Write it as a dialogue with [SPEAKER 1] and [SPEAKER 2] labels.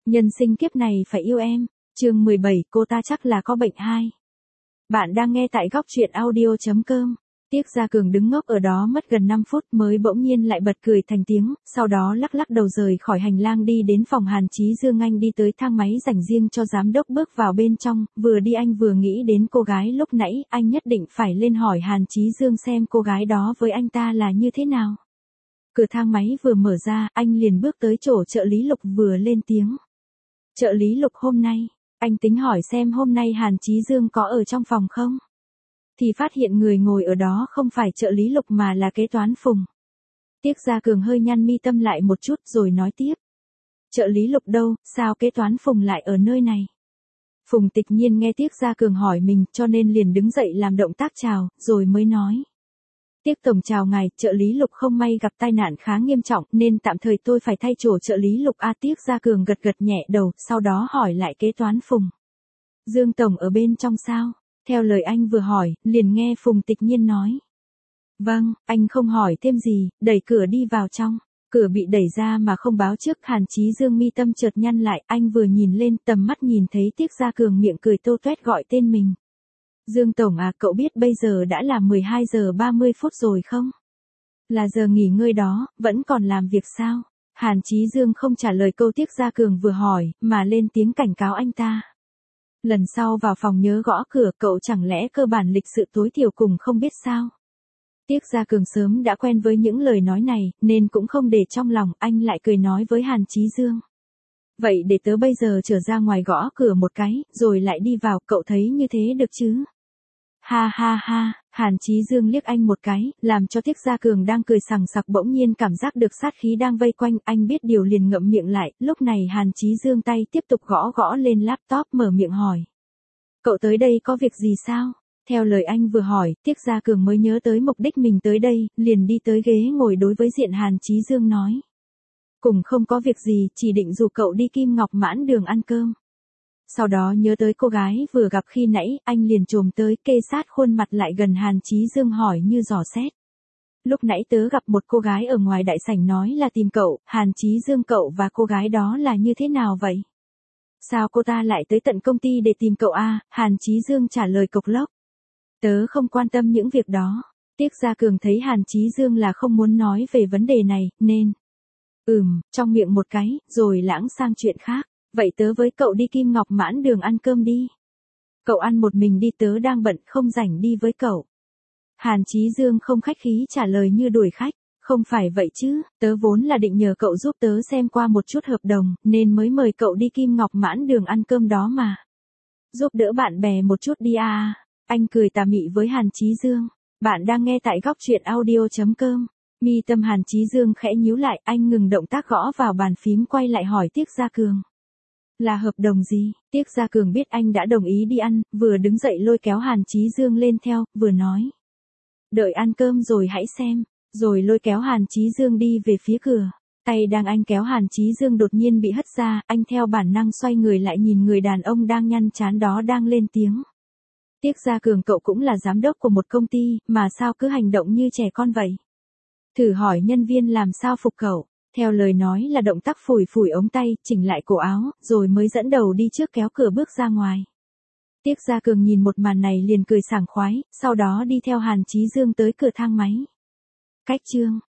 [SPEAKER 1] Nhân sinh kiếp này phải yêu em. Chương 17, cô ta chắc là có bệnh 2. Bạn đang nghe tại góc truyện audio.com. Tiếc Gia Cường đứng ngốc ở đó mất gần 5 phút mới bỗng nhiên lại bật cười thành tiếng, sau đó lắc lắc đầu rời khỏi hành lang đi đến phòng Hàn Chí Dương. Anh đi tới thang máy dành riêng cho giám đốc, bước vào bên trong, vừa đi anh vừa nghĩ đến cô gái lúc nãy, anh nhất định phải lên hỏi Hàn Chí Dương xem cô gái đó với anh ta là như thế nào. Cửa thang máy vừa mở ra, anh liền bước tới chỗ trợ lý Lục vừa lên tiếng. Trợ lý Lục, hôm nay, anh tính hỏi xem hôm nay Hàn Chí Dương có ở trong phòng không? Thì phát hiện người ngồi ở đó không phải trợ lý Lục mà là kế toán Phùng. Tiếc Gia Cường hơi nhăn mi tâm lại một chút rồi nói tiếp. Trợ lý Lục đâu, sao kế toán Phùng lại ở nơi này? Phùng Tịch Nhiên nghe Tiếc Gia Cường hỏi mình cho nên liền đứng dậy làm động tác chào, rồi mới nói. Tiếc tổng chào ngài, trợ lý Lục không may gặp tai nạn khá nghiêm trọng nên tạm thời tôi phải thay chỗ trợ lý Lục. Tiếc Gia Cường gật gật nhẹ đầu, sau đó hỏi lại kế toán Phùng. Dương tổng ở bên trong sao? Theo lời anh vừa hỏi, liền nghe Phùng Tịch Nhiên nói. Vâng, anh không hỏi thêm gì, đẩy cửa đi vào trong. Cửa bị đẩy ra mà không báo trước, Hàn Chí Dương mi tâm chợt nhăn lại, anh vừa nhìn lên tầm mắt nhìn thấy Tiếc Gia Cường miệng cười tô toét gọi tên mình. Dương tổng à, cậu biết bây giờ đã là 12 giờ 30 phút rồi không? Là giờ nghỉ ngơi đó, vẫn còn làm việc sao? Hàn Chí Dương không trả lời câu Tiếc Gia Cường vừa hỏi, mà lên tiếng cảnh cáo anh ta. Lần sau vào phòng nhớ gõ cửa, cậu chẳng lẽ cơ bản lịch sự tối thiểu cùng không biết sao? Tiếc Gia Cường sớm đã quen với những lời nói này, nên cũng không để trong lòng, anh lại cười nói với Hàn Chí Dương. Vậy để tớ bây giờ trở ra ngoài gõ cửa một cái, rồi lại đi vào, cậu thấy như thế được chứ? Ha ha ha, Hàn Chí Dương liếc anh một cái, làm cho Tiếc Gia Cường đang cười sằng sặc bỗng nhiên cảm giác được sát khí đang vây quanh, anh biết điều liền ngậm miệng lại, lúc này Hàn Chí Dương tay tiếp tục gõ gõ lên laptop mở miệng hỏi. Cậu tới đây có việc gì sao? Theo lời anh vừa hỏi, Tiếc Gia Cường mới nhớ tới mục đích mình tới đây, liền đi tới ghế ngồi đối với diện Hàn Chí Dương nói. Cùng không có việc gì, chỉ định rủ cậu đi Kim Ngọc Mãn Đường ăn cơm. Sau đó nhớ tới cô gái vừa gặp khi nãy, anh liền chồm tới kê sát khuôn mặt lại gần Hàn Chí Dương hỏi như dò xét. Lúc nãy tớ gặp một cô gái ở ngoài đại sảnh nói là tìm cậu, Hàn Chí Dương, cậu và cô gái đó là như thế nào vậy? Sao cô ta lại tới tận công ty để tìm cậu à? Hàn Chí Dương trả lời cộc lốc. Tớ không quan tâm những việc đó. Tiếc Gia Cường thấy Hàn Chí Dương là không muốn nói về vấn đề này, nên. Trong miệng một cái, rồi lãng sang chuyện khác. Vậy tớ với cậu đi Kim Ngọc Mãn Đường ăn cơm đi. Cậu ăn một mình đi, tớ đang bận không rảnh đi với cậu. Hàn Chí Dương không khách khí trả lời như đuổi khách. Không phải vậy chứ, tớ vốn là định nhờ cậu giúp tớ xem qua một chút hợp đồng, nên mới mời cậu đi Kim Ngọc Mãn Đường ăn cơm đó mà. Giúp đỡ bạn bè một chút đi à. Anh cười tà mị với Hàn Chí Dương. Bạn đang nghe tại góc truyện audio.com. Mi tâm Hàn Chí Dương khẽ nhíu lại, anh ngừng động tác gõ vào bàn phím quay lại hỏi Tiếc Gia Cường. Là hợp đồng gì? Tiếc Gia Cường biết anh đã đồng ý đi ăn, vừa đứng dậy lôi kéo Hàn Chí Dương lên theo, vừa nói. Đợi ăn cơm rồi hãy xem, rồi lôi kéo Hàn Chí Dương đi về phía cửa. Tay đang anh kéo Hàn Chí Dương đột nhiên bị hất ra, anh theo bản năng xoay người lại nhìn người đàn ông đang nhăn trán đó đang lên tiếng. Tiếc Gia Cường, cậu cũng là giám đốc của một công ty, mà sao cứ hành động như trẻ con vậy? Thử hỏi nhân viên làm sao phục cậu. Theo lời nói là động tác phủi phủi ống tay, chỉnh lại cổ áo, rồi mới dẫn đầu đi trước kéo cửa bước ra ngoài. Tiếc Gia Cường nhìn một màn này liền cười sảng khoái, sau đó đi theo Hàn Chí Dương tới cửa thang máy. Cách chương